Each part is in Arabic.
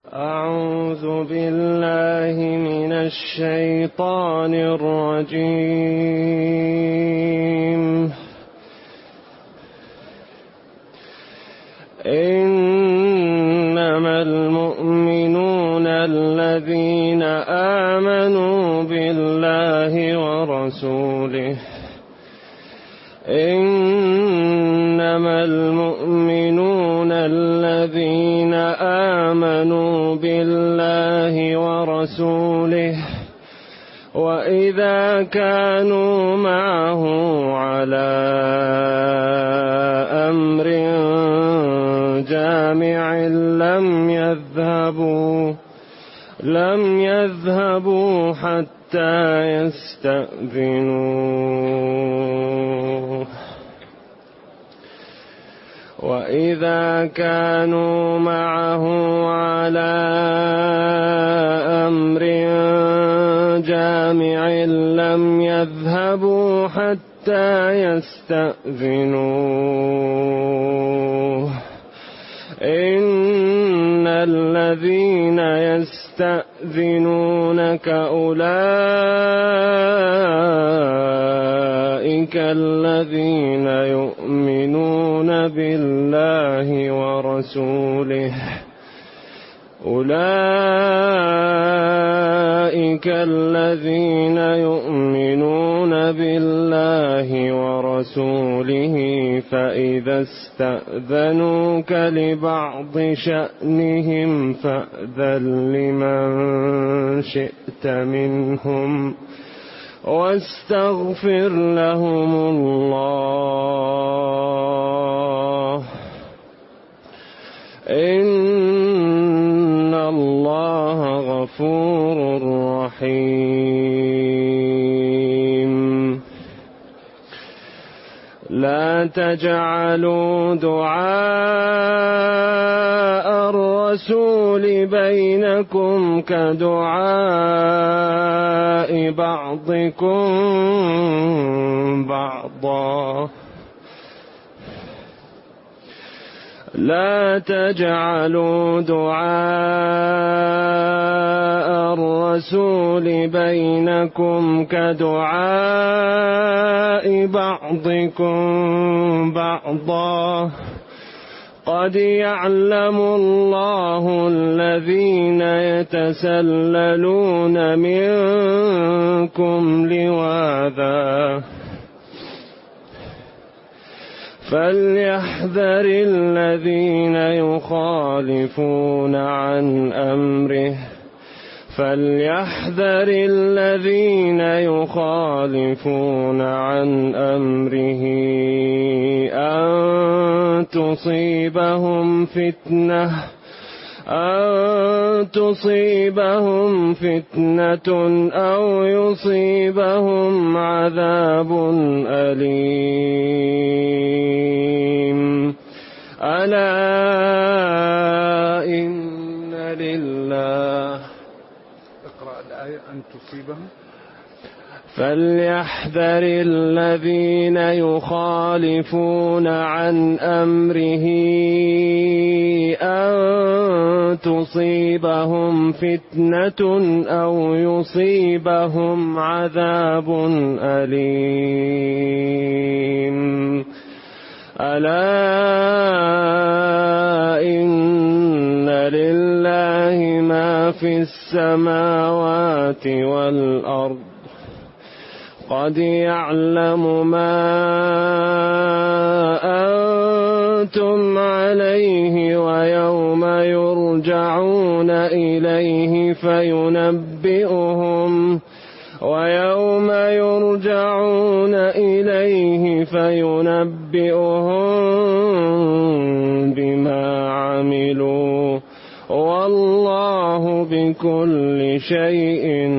أعوذ بالله من الشيطان الرجيم. إنما المؤمنون الذين آمنوا بالله ورسوله إنما المؤمنون الذين آمنوا بالله ورسوله وإذا كانوا معه على أمر جامع لم يذهبوا حتى يستأذنوه وإذا كانوا معه على أمر جامع لم يذهبوا حتى يستأذنوه إن الذين يستأذنونك أولئك الذين يؤمنون بالله ورسوله فإذا استأذنوك لبعض شأنهم فأذن لمن شئت منهم واستغفر لهم الله إن الله غفور رحيم. لا تجعلوا دعاء الرسول بينكم كدعاء بعضكم بعضا لا تجعلوا دعاء الرسول بينكم كدعاء بعضكم بعضا قد يعلم الله الذين يتسللون منكم لواذا فليحذر الذين يخالفون عن أمره أن تصيبهم فتنة أو يصيبهم عذاب أليم. ألا إن لله اقرأ الآية أن تصيبهم فليحذر الذين يخالفون عن أمره أن تصيبهم فتنة أو يصيبهم عذاب أليم. ألا إن لله ما في السماوات والأرض قد يعلم ما أنتم عليه ويوم يرجعون إليه فينبئهم بما عملوا والله بكل شيء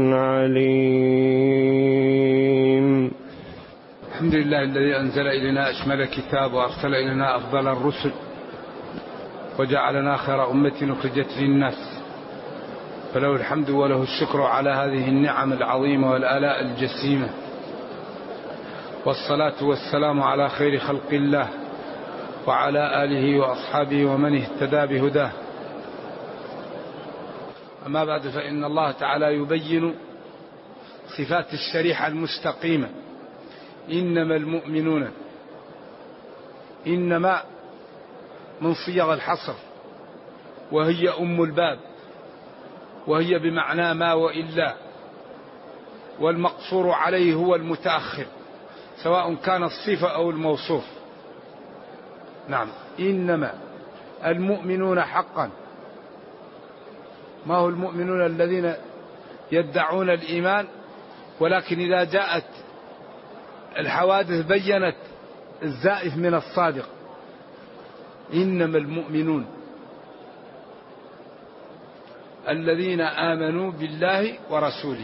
عليم. الحمد لله الذي أنزل إلينا أشمل كتاب وأرسل إلينا أفضل الرسل وجعلنا خير أمة أخرجت للناس، فله الحمد وله الشكر على هذه النعم العظيمة والآلاء الجسيمة، والصلاة والسلام على خير خلق الله وعلى آله وأصحابه ومن اهتدى بهداه. أما بعد، فإن الله تعالى يبين صفات الشريعة المستقيمة. إنما المؤمنون، إنما من صيغ الحصر، وهي أم الباب، وهي بمعنى ما وإلا، والمقصور عليه هو المتأخر سواء كان الصفة أو الموصوف. نعم، إنما المؤمنون حقا. ما هو المؤمنون؟ الذين يدعون الإيمان، ولكن إذا جاءت الحوادث بينت الزائف من الصادق. إنما المؤمنون الذين آمنوا بالله ورسوله.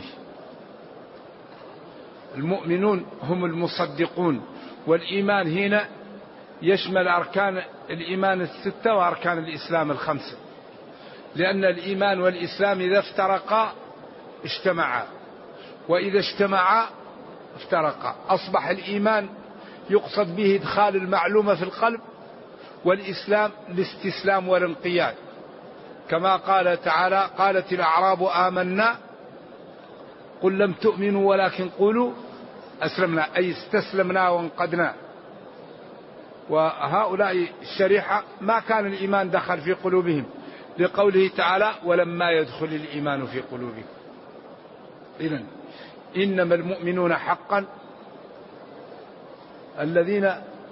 المؤمنون هم المصدقون، والإيمان هنا يشمل أركان الإيمان الستة وأركان الإسلام الخمسة، لأن الإيمان والإسلام إذا افترقا اجتمعا، وإذا اجتمعا افترقا. أصبح الإيمان يقصد به إدخال المعلومة في القلب، والإسلام الاستسلام والانقياد، كما قال تعالى: قالت الأعراب آمنا قل لم تؤمنوا ولكن قولوا أسلمنا، أي استسلمنا وانقدنا. وهؤلاء الشريحة ما كان الإيمان دخل في قلوبهم، لقوله تعالى: ولما يدخل الإيمان في قلوبهم. إذن إنما المؤمنون حقا الذين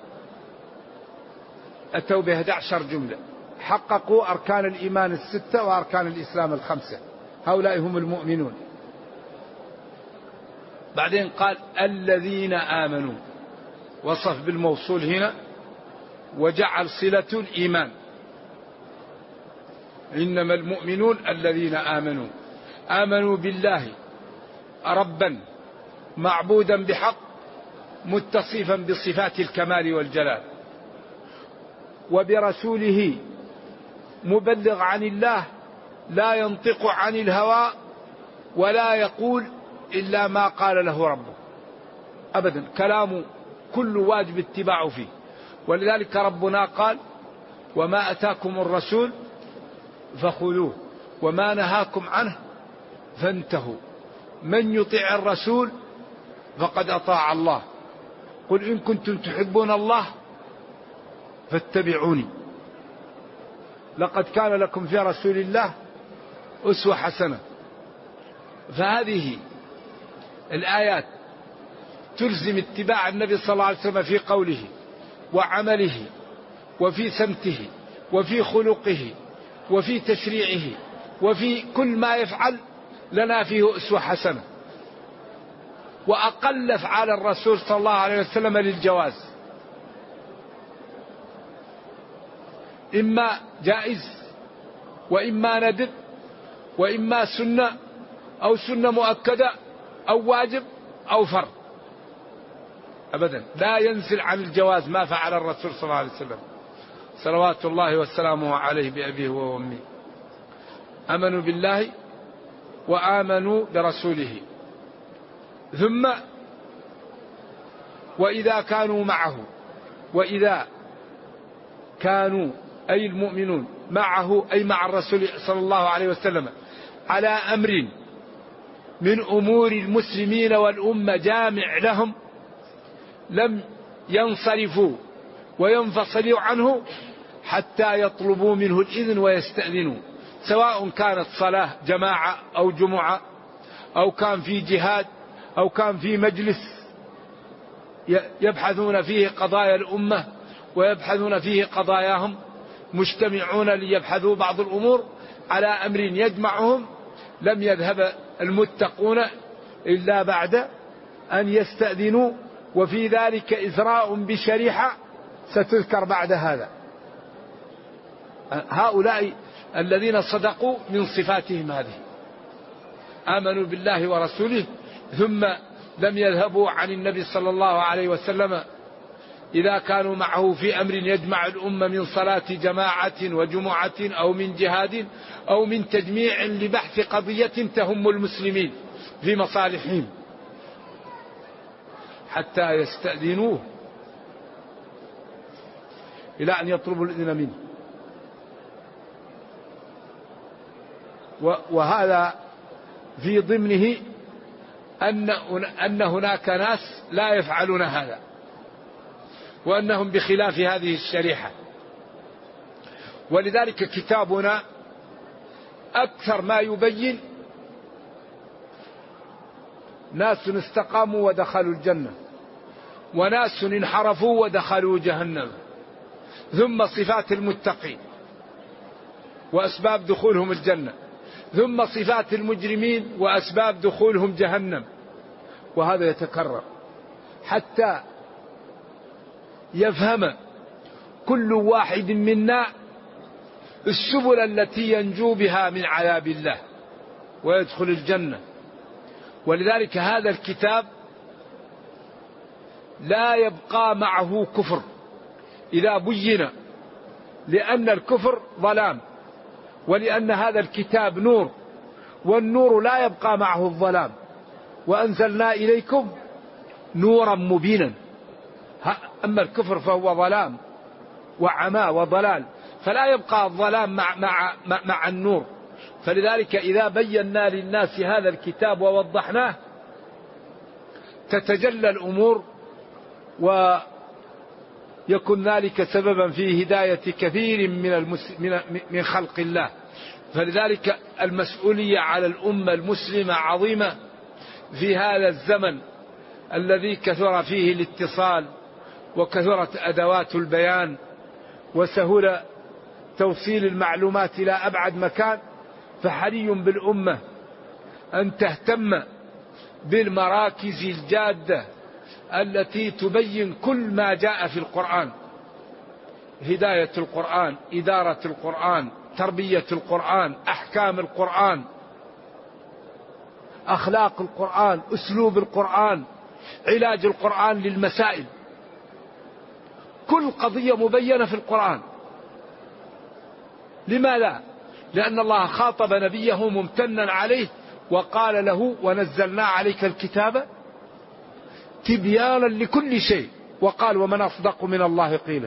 أتوا ب11 جملة، حققوا أركان الإيمان الستة وأركان الإسلام الخمسة، هؤلاء هم المؤمنون. بعدين قال: الذين آمنوا، وصف بالموصول هنا وجعل صلة الإيمان. إنما المؤمنون الذين آمنوا، آمنوا بالله ربا معبودا بحق متصفا بصفات الكمال والجلال، وبرسوله مبلغ عن الله لا ينطق عن الهوى ولا يقول إلا ما قال له ربه أبدا، كلامه كل واجب اتباعه فيه. ولذلك ربنا قال: وما أتاكم الرسول فخذوه وما نهاكم عنه فانتهوا، من يطيع الرسول فقد أطاع الله، قل إن كنتم تحبون الله فاتبعوني، لقد كان لكم في رسول الله أسوة حسنة. فهذه الآيات تلزم اتباع النبي صلى الله عليه وسلم في قوله وعمله وفي سمته وفي خلقه وفي تشريعه، وفي كل ما يفعل لنا فيه أسوة حسنة. وأقل أفعال الرسول صلى الله عليه وسلم للجواز، إما جائز وإما ندب وإما سنة أو سنة مؤكدة أو واجب أو فرض، أبدا لا ينزل عن الجواز ما فعل الرسول صلى الله عليه وسلم صلوات الله وسلامه عليه بأبيه وأمه. آمنوا بالله وآمنوا برسوله، ثم وإذا كانوا معه، وإذا كانوا أي المؤمنون معه أي مع الرسول صلى الله عليه وسلم على أمر من أمور المسلمين والأمة جامع لهم، لم ينصرفوا وينفصلوا عنه حتى يطلبوا منه الإذن ويستأذنوا، سواء كانت صلاة جماعة أو جمعة، أو كان في جهاد، أو كان في مجلس يبحثون فيه قضايا الأمة ويبحثون فيه قضاياهم، مجتمعون ليبحثوا بعض الأمور على أمر يجمعهم، لم يذهب المتقون إلا بعد أن يستأذنوا، وفي ذلك إزراء بشريحة ستذكر بعد هذا. هؤلاء الذين صدقوا من صفاتهم هذه، آمنوا بالله ورسوله ثم لم يذهبوا عن النبي صلى الله عليه وسلم إذا كانوا معه في أمر يجمع الأمة من صلاة جماعة وجمعة أو من جهاد أو من تجميع لبحث قضية تهم المسلمين في مصالحهم، حتى يستأذنوه إلى أن يطلبوا الإذن منه. وهذا في ضمنه أن هناك ناس لا يفعلون هذا، وأنهم بخلاف هذه الشريحة. ولذلك كتابنا أكثر ما يبين ناس استقاموا ودخلوا الجنة، وناس انحرفوا ودخلوا جهنم، ثم صفات المتقين وأسباب دخولهم الجنة، ثم صفات المجرمين وأسباب دخولهم جهنم. وهذا يتكرر حتى يفهم كل واحد منا السبل التي ينجو بها من عذاب الله ويدخل الجنة. ولذلك هذا الكتاب لا يبقى معه كفر إذا بين، لأن الكفر ظلام، ولأن هذا الكتاب نور، والنور لا يبقى معه الظلام. وأنزلنا إليكم نورا مبينا. أما الكفر فهو ظلام وعمى وضلال، فلا يبقى الظلام مع النور. فلذلك إذا بينا للناس هذا الكتاب ووضحناه تتجلى الأمور، ويكون ذلك سببا في هداية كثير من خلق الله. فلذلك المسؤولية على الأمة المسلمة عظيمة في هذا الزمن الذي كثر فيه الاتصال، وكثرت أدوات البيان، وسهل توصيل المعلومات إلى أبعد مكان. فحري بالأمة أن تهتم بالمراكز الجادة التي تبين كل ما جاء في القرآن: هداية القرآن، إدارة القرآن، تربية القرآن، أحكام القرآن، أخلاق القرآن، أسلوب القرآن، علاج القرآن للمسائل. كل قضية مبينة في القرآن. لماذا؟ لأن الله خاطب نبيه ممتنا عليه وقال له: ونزلنا عليك الكتاب تبيانا لكل شيء، وقال: ومن أصدق من الله قيلا.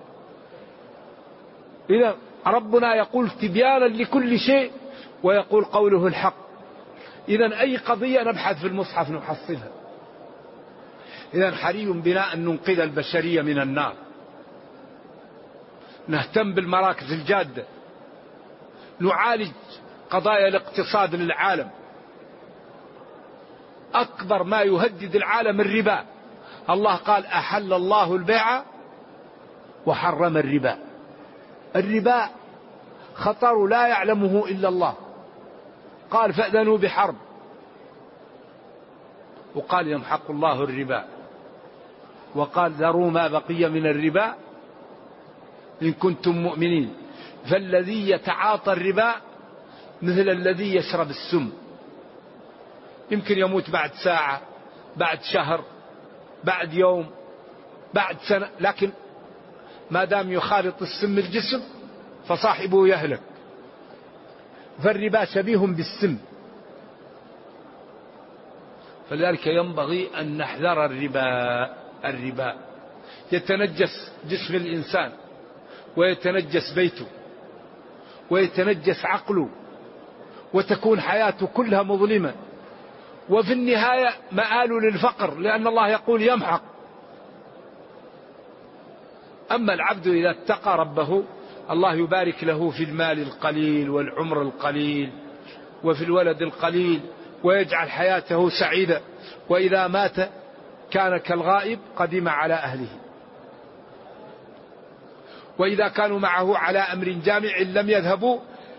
إذا ربنا يقول تبيانا لكل شيء، ويقول قوله الحق. إذا أي قضية نبحث في المصحف نحصلها. إذا حري بنا أن ننقذ البشرية من النار، نهتم بالمراكز الجادة، نعالج قضايا الاقتصاد للعالم. أكبر ما يهدد العالم الربا. الله قال: أحل الله البيع وحرم الربا. الربا خطر لا يعلمه إلا الله. قال: فأذنوا بحرب. وقال: يمحق الله الربا. وقال: ذروا ما بقي من الربا إن كنتم مؤمنين. فالذي يتعاطى الربا مثل الذي يشرب السم، يمكن يموت بعد ساعة، بعد شهر، بعد يوم، بعد سنة، لكن ما دام يخالط السم الجسم فصاحبه يهلك. فالربا شبيه بالسم. فلذلك ينبغي أن نحذر الربا يتنجس جسم الإنسان، ويتنجس بيته، ويتنجس عقله، وتكون حياته كلها مظلمة، وفي النهاية مآل للفقر، لأن الله يقول يمحق. أما العبد إذا اتقى ربه الله يبارك له في المال القليل والعمر القليل وفي الولد القليل، ويجعل حياته سعيدة. وإذا مات كان كالغائب قدم على أهله. وإذا كانوا معه على أمر جامع لم يذهبوا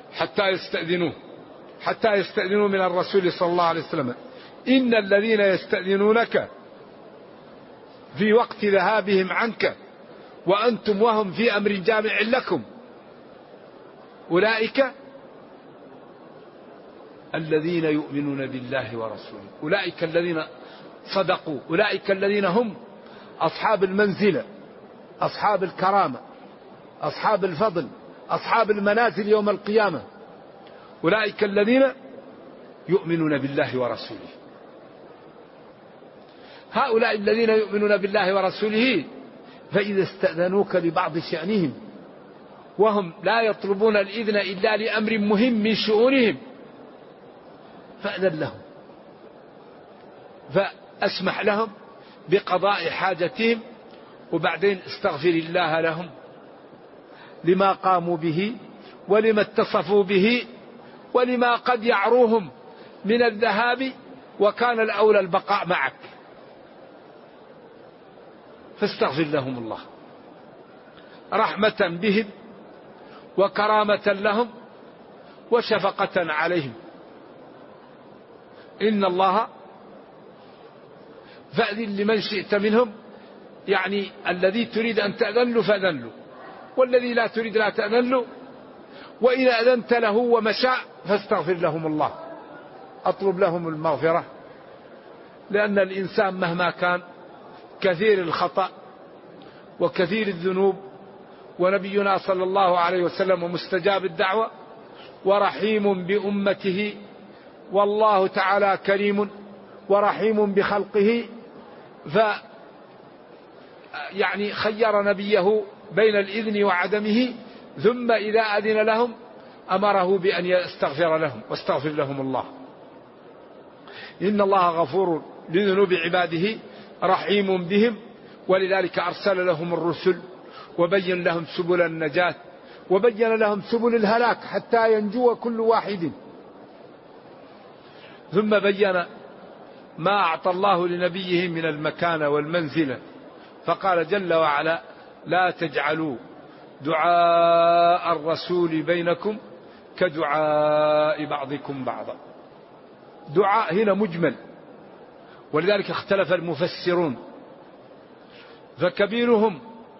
حتى يستأذنوا من الرسول صلى الله عليه وسلم: إن الذين يستأذنونك في وقت ذهابهم عنك وأنتم وهم في أمر جامع لكم أولئك الذين يؤمنون بالله ورسوله، أولئك الذين صدقوا، أولئك الذين هم أصحاب المنزلة، أصحاب الكرامة، أصحاب الفضل، أصحاب المنازل يوم القيامة. أولئك الذين يؤمنون بالله ورسوله. هؤلاء الذين يؤمنون بالله ورسوله فإذا استأذنوك لبعض شأنهم وهم لا يطلبون الإذن إلا لأمر مهم من شؤونهم فأذن لهم، فأسمح لهم بقضاء حاجتهم، وبعدين استغفر الله لهم لما قاموا به ولما اتصفوا به ولما قد يعروهم من الذهاب، وكان الأولى البقاء معك، فاستغفر لهم الله رحمة بهم وكرامة لهم وشفقة عليهم. إن الله فأذن لمن شئت منهم، يعني الذي تريد أن تأذن له فأذن له، والذي لا تريد لا تأذن له، وإذا أذنت له ومشاء فاستغفر لهم الله، أطلب لهم المغفرة، لأن الإنسان مهما كان كثير الخطأ وكثير الذنوب، ونبينا صلى الله عليه وسلم مستجاب الدعوة ورحيم بأمته، والله تعالى كريم ورحيم بخلقه، يعني خير نبيه بين الإذن وعدمه، ثم إذا أذن لهم أمره بأن يستغفر لهم واستغفر لهم الله. إن الله غفور لذنوب عباده رحيم بهم، ولذلك أرسل لهم الرسل وبين لهم سبل النجاة وبين لهم سبل الهلاك حتى ينجو كل واحد. ثم بين ما أعطى الله لنبيه من المكانة والمنزلة، فقال جل وعلا: لا تجعلوا دعاء الرسول بينكم كدعاء بعضكم بعضا. دعاء هنا مجمل، ولذلك اختلف المفسرون، فكبيرهم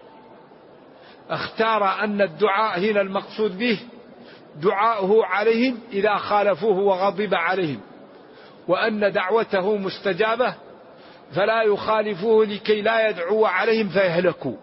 اختار أن الدعاء هنا المقصود به دعاؤه عليهم إذا خالفوه وغضب عليهم، وأن دعوته مستجابة فلا يخالفوه لكي لا يدعو عليهم فيهلكوا.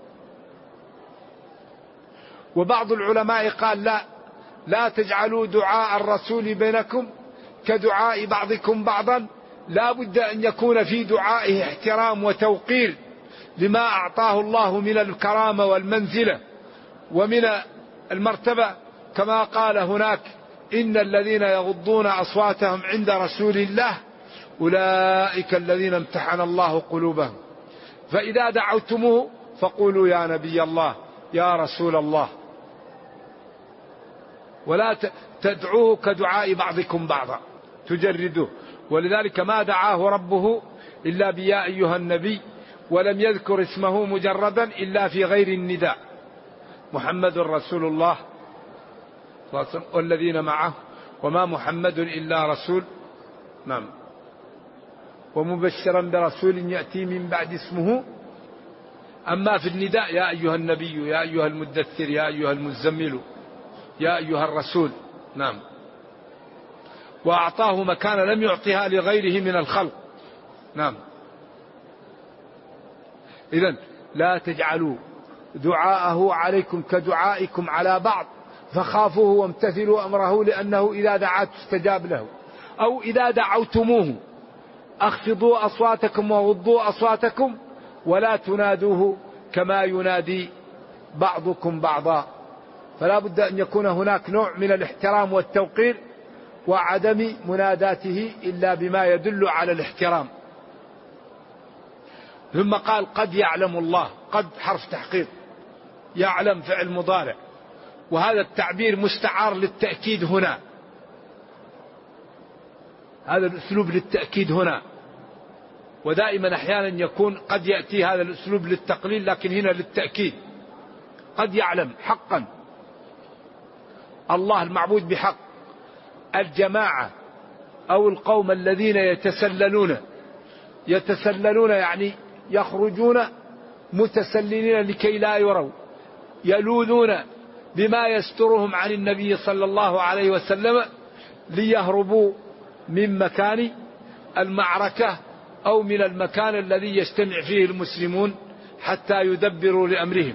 وبعض العلماء قال لا تجعلوا دعاء الرسول بينكم كدعاء بعضكم بعضا، لا بد أن يكون في دعائه احترام وتوقير لما أعطاه الله من الكرامة والمنزلة ومن المرتبة، كما قال هناك: إن الذين يغضون أصواتهم عند رسول الله أولئك الذين امتحن الله قلوبهم، فإذا دعوتموه فقولوا يا نبي الله يا رسول الله، ولا تدعوه كدعاء بعضكم بعضا تجردوه. ولذلك ما دعاه ربه إلا بيا أيها النبي، ولم يذكر اسمه مجردا إلا في غير النداء: محمد رسول الله والذين معه، وما محمد إلا رسول، نعم، ومبشرا برسول يأتي من بعد اسمه. أما في النداء: يا أيها النبي، يا أيها المدثر، يا أيها المزمل، يا أيها الرسول، نعم. وأعطاه مكانة لم يعطها لغيره من الخلق، نعم. إذن لا تجعلوا دعاءه عليكم كدعائكم على بعض، فخافوه وامتثلوا أمره، لأنه إذا دعا تستجاب له. أو إذا دعوتموه أخفضوا أصواتكم وغضوا أصواتكم ولا تنادوه كما ينادي بعضكم بعضا. فلا بد أن يكون هناك نوع من الاحترام والتوقير، وعدم مناداته إلا بما يدل على الاحترام. ثم قال: قد يعلم الله. قد حرف تحقيق، يعلم فعل مضارع، وهذا التعبير مستعار للتأكيد هنا، هذا الأسلوب للتأكيد هنا. ودائما أحيانا يكون قد يأتي هذا الأسلوب للتقليل، لكن هنا للتأكيد. قد يعلم حقا الله المعبود بحق. الجماعة أو القوم الذين يتسللون يعني يخرجون متسللين لكي لا يروا، يلوذون بما يسترهم عن النبي صلى الله عليه وسلم ليهربوا من مكان المعركة أو من المكان الذي يجتمع فيه المسلمون حتى يدبروا لأمرهم.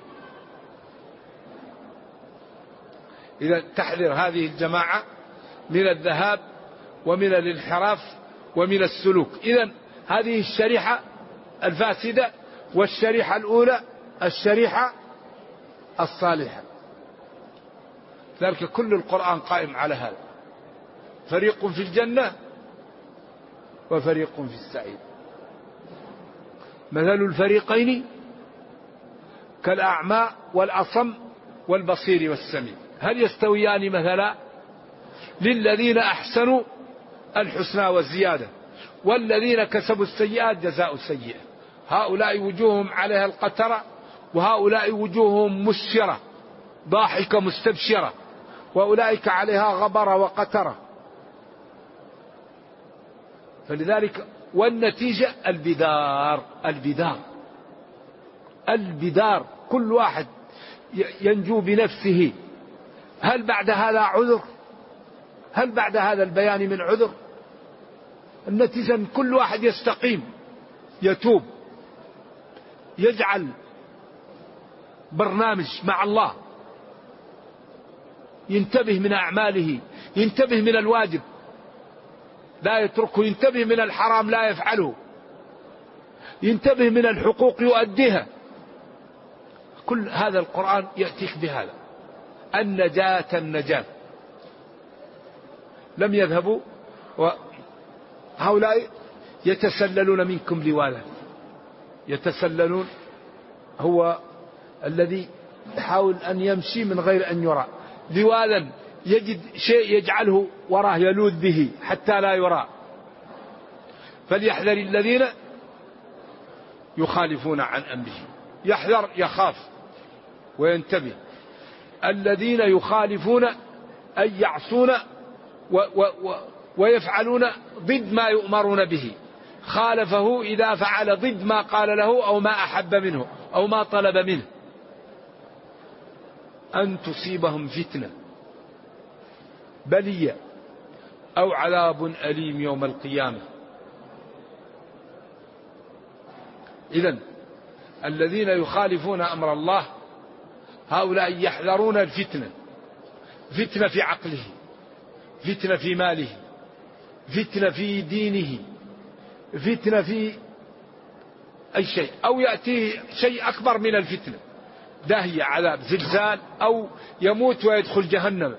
إذا تحذر هذه الجماعة من الذهاب ومن الانحراف ومن السلوك. إذا هذه الشريحة الفاسدة، والشريحة الأولى الشريحة الصالحة. ذلك كل القرآن قائم على هذا: فريق في الجنة وفريق في السعير. مثل الفريقين كالأعمى والأصم والبصير والسميع هل يستويان مثلا؟ للذين أحسنوا الحسنى والزيادة والذين كسبوا السيئات جزاء سيئة. هؤلاء وجوههم عليها القترة وهؤلاء وجوههم مسفرة ضاحكة مستبشرة وأولئك عليها غبرة وقترة. فلذلك والنتيجة البدار كل واحد ينجو بنفسه. هل بعد هذا عذر؟ هل بعد هذا البيان من عذر؟ النتيجة أن كل واحد يستقيم، يتوب، يجعل برنامج مع الله، ينتبه من أعماله، ينتبه من الواجب لا يتركه، ينتبه من الحرام لا يفعله، ينتبه من الحقوق يؤديها. كل هذا القرآن يأتيك بهذا النجاة. لم يذهبوا وهؤلاء يتسللون منكم لوالا. يتسللون هو الذي يحاول أن يمشي من غير أن يرى، لوالا يجد شيء يجعله وراه يلوذ به حتى لا يرى. فليحذر الذين يخالفون عن أمره. يحذر، يخاف وينتبه. الذين يخالفون أي يعصون ويفعلون ضد ما يؤمرون به. خالفه إذا فعل ضد ما قال له أو ما أحب منه أو ما طلب منه. أن تصيبهم فتنة بلية أو عذاب أليم يوم القيامة. إذن الذين يخالفون أمر الله هؤلاء يحذرون الفتنة. فتنة في عقله، فتنة في ماله، فتنة في دينه، فتنة في أي شيء، أو يأتيه شيء أكبر من الفتنة، داهية، عذاب، زلزال، أو يموت ويدخل جهنم.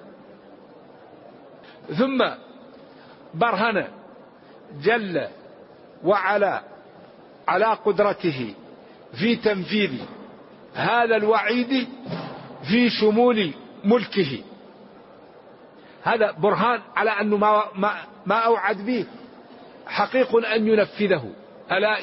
ثم برهن جل وعلا على قدرته في تنفيذ هذا الوعيد في شمول ملكه. هذا برهان على أنه ما أوعد به حقيق أن ينفذه. ألا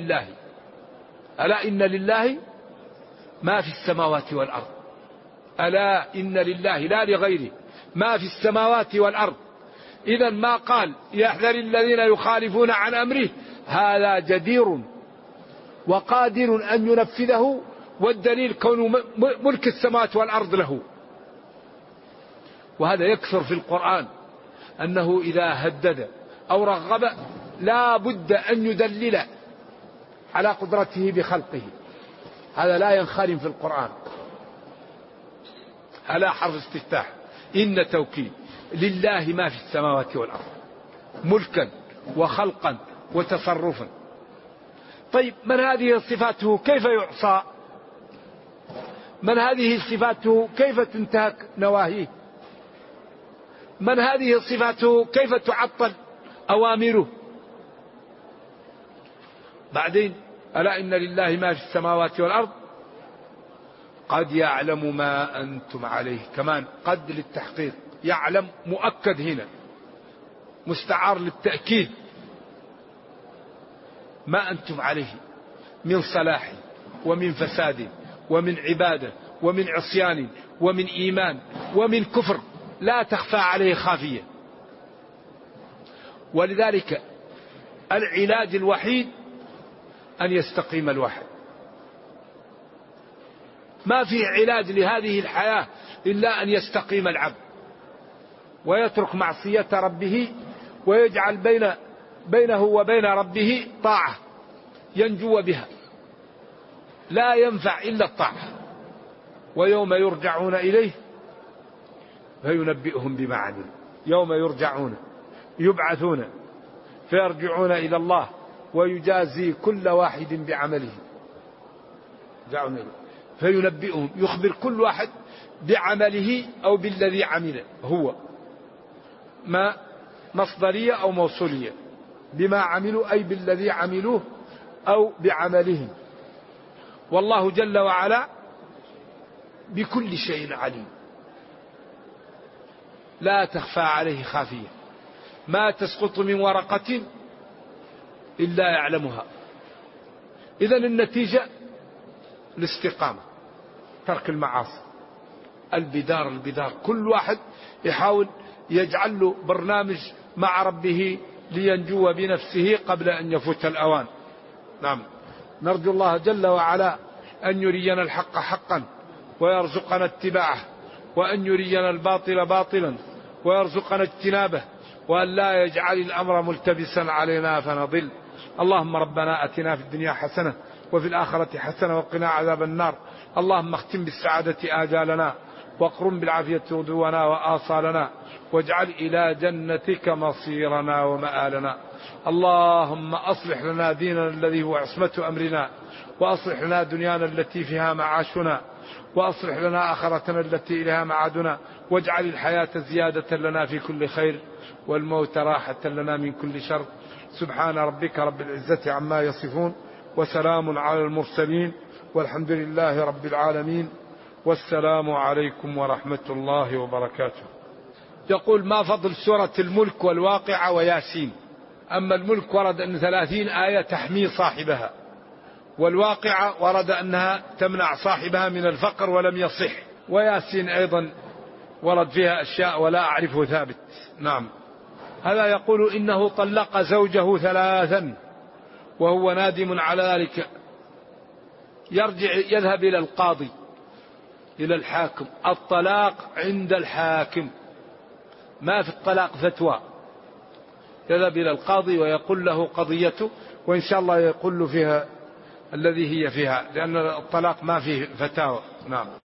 إن لله ما في السماوات والأرض. ألا إن لله لا لغيره ما في السماوات والأرض. إذا ما قال يحذر الذين يخالفون عن أمره، هذا جدير وقادر أن ينفذه، والدليل كون ملك السماوات والأرض له. وهذا يكثر في القرآن أنه إذا هدد أو رغب لا بد أن يدلل على قدرته بخلقه. هذا لا ينخرم في القرآن. ألا حرف استفتاح، إن توكيد لله ما في السماوات والأرض ملكا وخلقا وتصرفا. طيب من هذه صفاته كيف يعصى؟ من هذه صفاته كيف تنتهك نواهيه؟ من هذه صفاته كيف تعطل أوامره؟ بعدين ألا إن لله ما في السماوات والأرض قد يعلم ما أنتم عليه. كمان قد للتحقيق، يعلم مؤكد هنا، مستعار للتأكيد. ما أنتم عليه من صلاح ومن فساد ومن عبادة ومن عصيان ومن إيمان ومن كفر لا تخفى عليه خافية. ولذلك العلاج الوحيد أن يستقيم الواحد. ما في علاج لهذه الحياة إلا أن يستقيم العبد ويترك معصية ربه ويجعل بينه وبين ربه طاعة ينجو بها. لا ينفع إلا الطاعة. ويوم يرجعون إليه فينبئهم بما عملوا. يوم يرجعون يبعثون فيرجعون إلى الله ويجازي كل واحد بعمله. فينبئهم، يخبر كل واحد بعمله أو بالذي عمله. هو ما مصدرية أو موصولية. بما عملوا أي بالذي عملوه أو بعملهم. والله جل وعلا بكل شيء عليم، لا تخفى عليه خافية، ما تسقط من ورقة إلا يعلمها. إذن النتيجة الاستقامة، ترك المعاصي، البدار. كل واحد يحاول يجعل له برنامج مع ربه لينجو بنفسه قبل أن يفوت الأوان. نعم، نرجو الله جل وعلا أن يرينا الحق حقا ويرزقنا اتباعه، وأن يرينا الباطل باطلا ويرزقنا اجتنابه، وأن لا يجعل الأمر ملتبسا علينا فنضل. اللهم ربنا أتنا في الدنيا حسنة وفي الآخرة حسنة وقنا عذاب النار. اللهم اختم بالسعادة آجالنا، واقرم بالعافية غدونا وآصالنا، واجعل إلى جنتك مصيرنا ومآلنا. اللهم أصلح لنا ديننا الذي هو عصمة أمرنا، وأصلح لنا دنيانا التي فيها معاشنا، وأصلح لنا آخرتنا التي إليها معادنا، واجعل الحياة زيادة لنا في كل خير، والموت راحة لنا من كل شر. سبحان ربك رب العزة عما يصفون، وسلام على المرسلين، والحمد لله رب العالمين، والسلام عليكم ورحمة الله وبركاته. يقول: ما فضل سورة الملك والواقعة وياسين؟ أما الملك ورد أن 30 آية تحمي صاحبها، والواقعة ورد أنها تمنع صاحبها من الفقر ولم يصح، وياسين أيضا ورد فيها أشياء ولا أعرفه ثابت. نعم. هذا يقول إنه طلق زوجه 3 وهو نادم على ذلك، يذهب إلى القاضي، إلى الحاكم. الطلاق عند الحاكم، ما في الطلاق فتوى. يذهب إلى القاضي ويقول له قضيته، وإن شاء الله يقول له فيها الذي هي فيها، لأن الطلاق ما فيه فتاوى. نعم.